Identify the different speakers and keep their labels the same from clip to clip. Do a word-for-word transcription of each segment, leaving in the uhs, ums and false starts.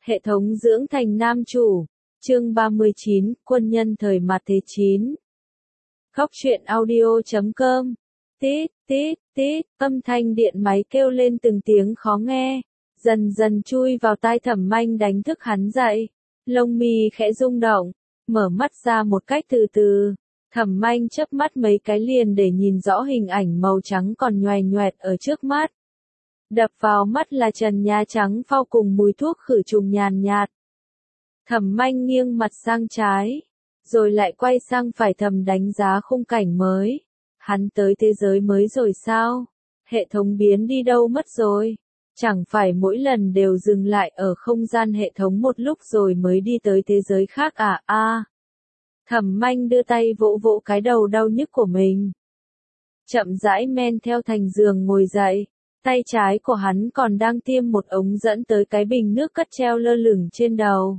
Speaker 1: Hệ thống dưỡng thành nam chủ. Chương ba mươi chín, quân nhân thời mặt thế chín. Khóc chuyện audio chấm com. Tít, tít, tít, âm thanh điện máy kêu lên từng tiếng khó nghe, dần dần chui vào tai Thẩm Manh đánh thức hắn dậy. Lông mi khẽ rung động, mở mắt ra một cách từ từ. Thẩm Manh chớp mắt mấy cái liền để nhìn rõ hình ảnh màu trắng còn nhoài nhoẹt ở trước mắt. Đập vào mắt là trần nhà trắng phau cùng mùi thuốc khử trùng nhàn nhạt. Thẩm Manh nghiêng mặt sang trái, rồi lại quay sang phải thầm đánh giá khung cảnh mới. Hắn tới thế giới mới rồi sao? Hệ thống biến đi đâu mất rồi? Chẳng phải mỗi lần đều dừng lại ở không gian hệ thống một lúc rồi mới đi tới thế giới khác à? A. À. Thẩm Manh đưa tay vỗ vỗ cái đầu đau nhức của mình. Chậm rãi men theo thành giường ngồi dậy. Tay trái của hắn còn đang tiêm một ống dẫn tới cái bình nước cất treo lơ lửng trên đầu.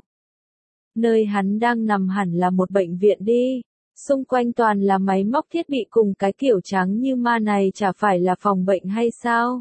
Speaker 1: Nơi hắn đang nằm hẳn là một bệnh viện đi. Xung quanh toàn là máy móc thiết bị cùng cái kiểu trắng như ma này chả phải là phòng bệnh hay sao?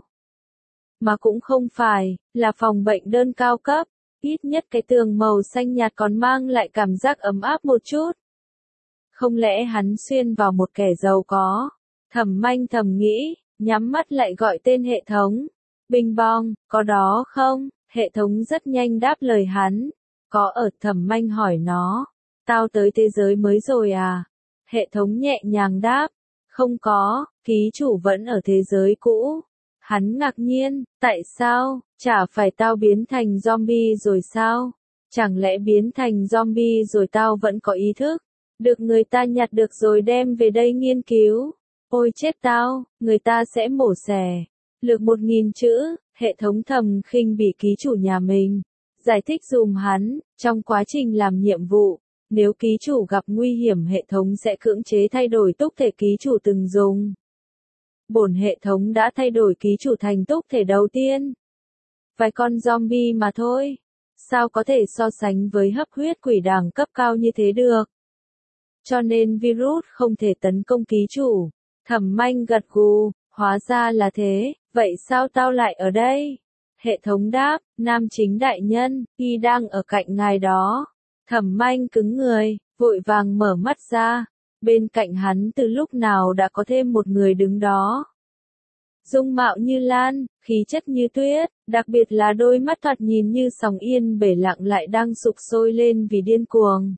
Speaker 1: Mà cũng không phải, là phòng bệnh đơn cao cấp. Ít nhất cái tường màu xanh nhạt còn mang lại cảm giác ấm áp một chút. Không lẽ hắn xuyên vào một kẻ giàu có? Thẩm Manh thầm nghĩ. Nhắm mắt lại gọi tên hệ thống. Bing bong, có đó không? Hệ thống rất nhanh đáp lời hắn. Có ở. Thẩm Manh hỏi nó. Tao tới thế giới mới rồi à? Hệ thống nhẹ nhàng đáp. Không có, ký chủ vẫn ở thế giới cũ. Hắn ngạc nhiên, tại sao? Chả phải tao biến thành zombie rồi sao? Chẳng lẽ biến thành zombie rồi tao vẫn có ý thức? Được người ta nhặt được rồi đem về đây nghiên cứu. Ôi chết tao, người ta sẽ mổ xẻ. Lược một nghìn chữ, hệ thống thầm khinh bỉ ký chủ nhà mình. Giải thích dùm hắn, trong quá trình làm nhiệm vụ, nếu ký chủ gặp nguy hiểm hệ thống sẽ cưỡng chế thay đổi túc thể ký chủ từng dùng. Bổn hệ thống đã thay đổi ký chủ thành túc thể đầu tiên. Vài con zombie mà thôi. Sao có thể so sánh với hấp huyết quỷ đẳng cấp cao như thế được? Cho nên virus không thể tấn công ký chủ. Thẩm Manh gật gù, hóa ra là thế, vậy sao tao lại ở đây? Hệ thống đáp, nam chính đại nhân, y đang ở cạnh ngài đó. Thẩm Manh cứng người, vội vàng mở mắt ra, bên cạnh hắn từ lúc nào đã có thêm một người đứng đó. Dung mạo như lan, khí chất như tuyết, đặc biệt là đôi mắt thoạt nhìn như sóng yên bể lặng lại đang sục sôi lên vì điên cuồng.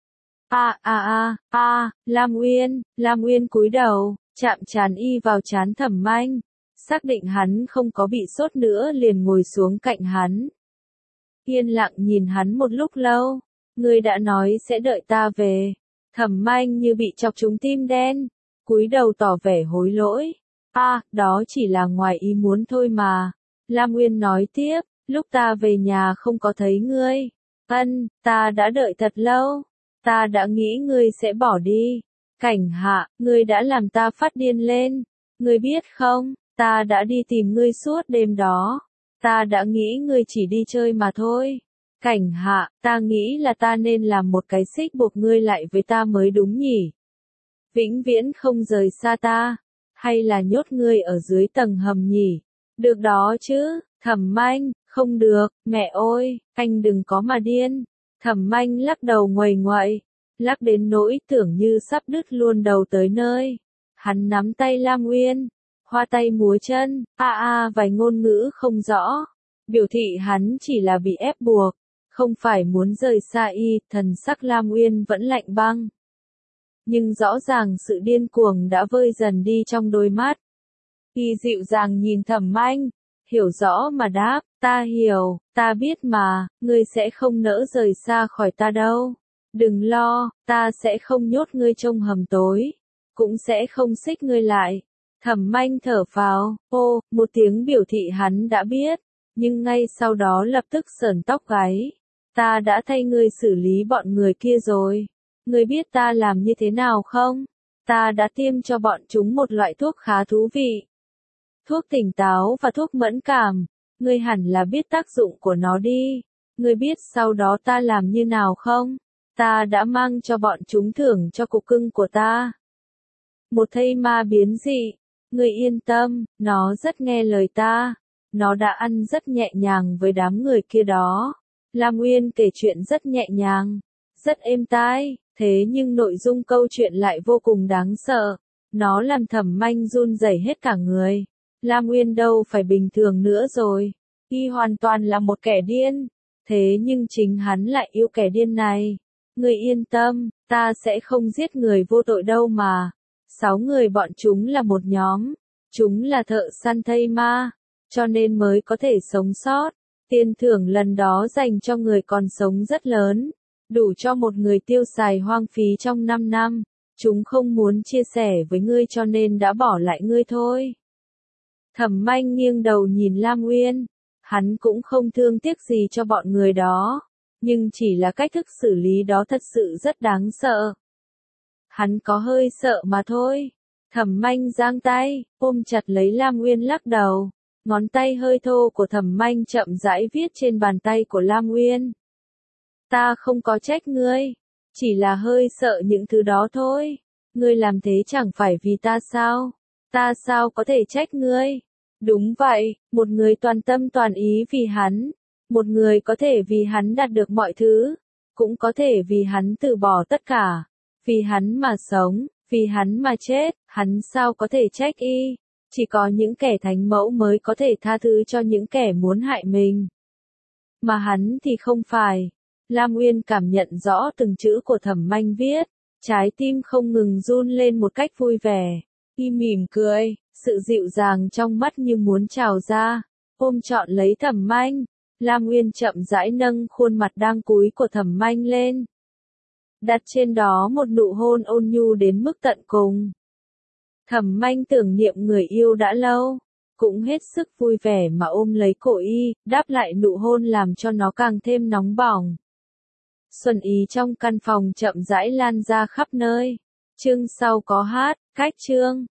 Speaker 1: A a a, a, Lam Uyên, Lam Uyên cúi đầu, chạm trán y vào trán Thẩm Manh, xác định hắn không có bị sốt nữa liền ngồi xuống cạnh hắn. Yên lặng nhìn hắn một lúc lâu, ngươi đã nói sẽ đợi ta về. Thẩm Manh như bị chọc trúng tim đen, cúi đầu tỏ vẻ hối lỗi. A, à, đó chỉ là ngoài ý muốn thôi mà. Lam Uyên nói tiếp, lúc ta về nhà không có thấy ngươi. Ân, ta đã đợi thật lâu. Ta đã nghĩ ngươi sẽ bỏ đi. Cảnh Hạ, ngươi đã làm ta phát điên lên. Ngươi biết không, ta đã đi tìm ngươi suốt đêm đó. Ta đã nghĩ ngươi chỉ đi chơi mà thôi. Cảnh Hạ, ta nghĩ là ta nên làm một cái xích buộc ngươi lại với ta mới đúng nhỉ. Vĩnh viễn không rời xa ta. Hay là nhốt ngươi ở dưới tầng hầm nhỉ? Được đó chứ, Thẩm Manh, không được, mẹ ơi, anh đừng có mà điên. Thẩm Manh lắc đầu nguầy nguậy, lắc đến nỗi tưởng như sắp đứt luôn đầu tới nơi. Hắn nắm tay Lam Uyên, hoa tay múa chân, a a vài ngôn ngữ không rõ, biểu thị hắn chỉ là bị ép buộc, không phải muốn rời xa y. Thần sắc Lam Uyên vẫn lạnh băng. Nhưng rõ ràng sự điên cuồng đã vơi dần đi trong đôi mắt. Y dịu dàng nhìn Thẩm Manh, hiểu rõ mà đáp, ta hiểu, ta biết mà, ngươi sẽ không nỡ rời xa khỏi ta đâu. Đừng lo, ta sẽ không nhốt ngươi trong hầm tối, cũng sẽ không xích ngươi lại. Thẩm Manh thở phào, ô, một tiếng biểu thị hắn đã biết, nhưng ngay sau đó lập tức sởn tóc gáy. Ta đã thay ngươi xử lý bọn người kia rồi. Ngươi biết ta làm như thế nào không? Ta đã tiêm cho bọn chúng một loại thuốc khá thú vị. Thuốc tỉnh táo và thuốc mẫn cảm. Ngươi hẳn là biết tác dụng của nó đi. Ngươi biết sau đó ta làm như nào không? Ta đã mang cho bọn chúng thưởng cho cục cưng của ta. Một thây ma biến dị. Ngươi yên tâm, nó rất nghe lời ta. Nó đã ăn rất nhẹ nhàng với đám người kia đó. Lam Uyên kể chuyện rất nhẹ nhàng, rất êm tai, thế nhưng nội dung câu chuyện lại vô cùng đáng sợ. Nó làm Thẩm Manh run rẩy hết cả người. Lam Uyên đâu phải bình thường nữa rồi. Y hoàn toàn là một kẻ điên. Thế nhưng chính hắn lại yêu kẻ điên này. Người yên tâm, ta sẽ không giết người vô tội đâu mà. Sáu người bọn chúng là một nhóm. Chúng là thợ săn thây ma. Cho nên mới có thể sống sót. Tiền thưởng lần đó dành cho người còn sống rất lớn. Đủ cho một người tiêu xài hoang phí trong năm năm. Chúng không muốn chia sẻ với ngươi cho nên đã bỏ lại ngươi thôi. Thẩm Manh nghiêng đầu nhìn Lam Uyên. Hắn cũng không thương tiếc gì cho bọn người đó. Nhưng chỉ là cách thức xử lý đó thật sự rất đáng sợ. Hắn có hơi sợ mà thôi. Thẩm Manh giang tay, ôm chặt lấy Lam Uyên lắc đầu. Ngón tay hơi thô của Thẩm Manh chậm rãi viết trên bàn tay của Lam Uyên. Ta không có trách ngươi. Chỉ là hơi sợ những thứ đó thôi. Ngươi làm thế chẳng phải vì ta sao? Ta sao có thể trách ngươi? Đúng vậy, một người toàn tâm toàn ý vì hắn. Một người có thể vì hắn đạt được mọi thứ. Cũng có thể vì hắn từ bỏ tất cả. Vì hắn mà sống, vì hắn mà chết, hắn sao có thể trách y? Chỉ có những kẻ thánh mẫu mới có thể tha thứ cho những kẻ muốn hại mình. Mà hắn thì không phải. Lam Uyên cảm nhận rõ từng chữ của Thẩm Manh viết, trái tim không ngừng run lên một cách vui vẻ. Y mỉm cười, sự dịu dàng trong mắt như muốn trào ra, ôm trọn lấy Thẩm Manh. Lam Uyên chậm rãi nâng khuôn mặt đang cúi của Thẩm Manh lên, đặt trên đó một nụ hôn ôn nhu đến mức tận cùng. Thẩm Manh tưởng niệm người yêu đã lâu, cũng hết sức vui vẻ mà ôm lấy cổ y, đáp lại nụ hôn làm cho nó càng thêm nóng bỏng. Xuân ý trong căn phòng chậm rãi lan ra khắp nơi. Chương sau có hát, cách chương.